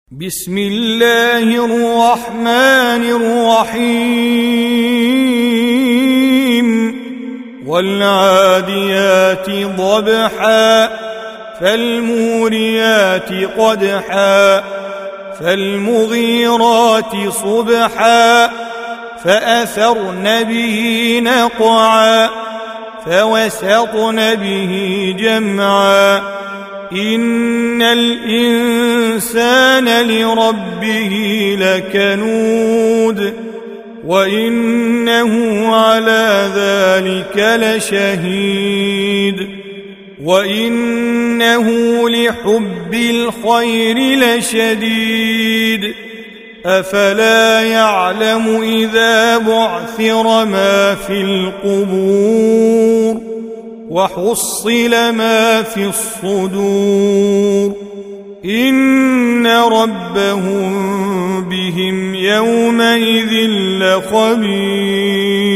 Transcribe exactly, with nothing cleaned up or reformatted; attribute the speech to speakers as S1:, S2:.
S1: بسم الله الرحمن الرحيم والعاديات ضبحا فالموريات قدحا فالمغيرات صبحا فأثرن به نقعا فوسطن به جمعا إن الإنسان لربه لكنود وإنه على ذلك لشهيد وإنه لحب الخير لشديد أفلا يعلم إذا بعثر ما في القبور وحصل ما في الصدور إن ربهم بهم يومئذ لخبير.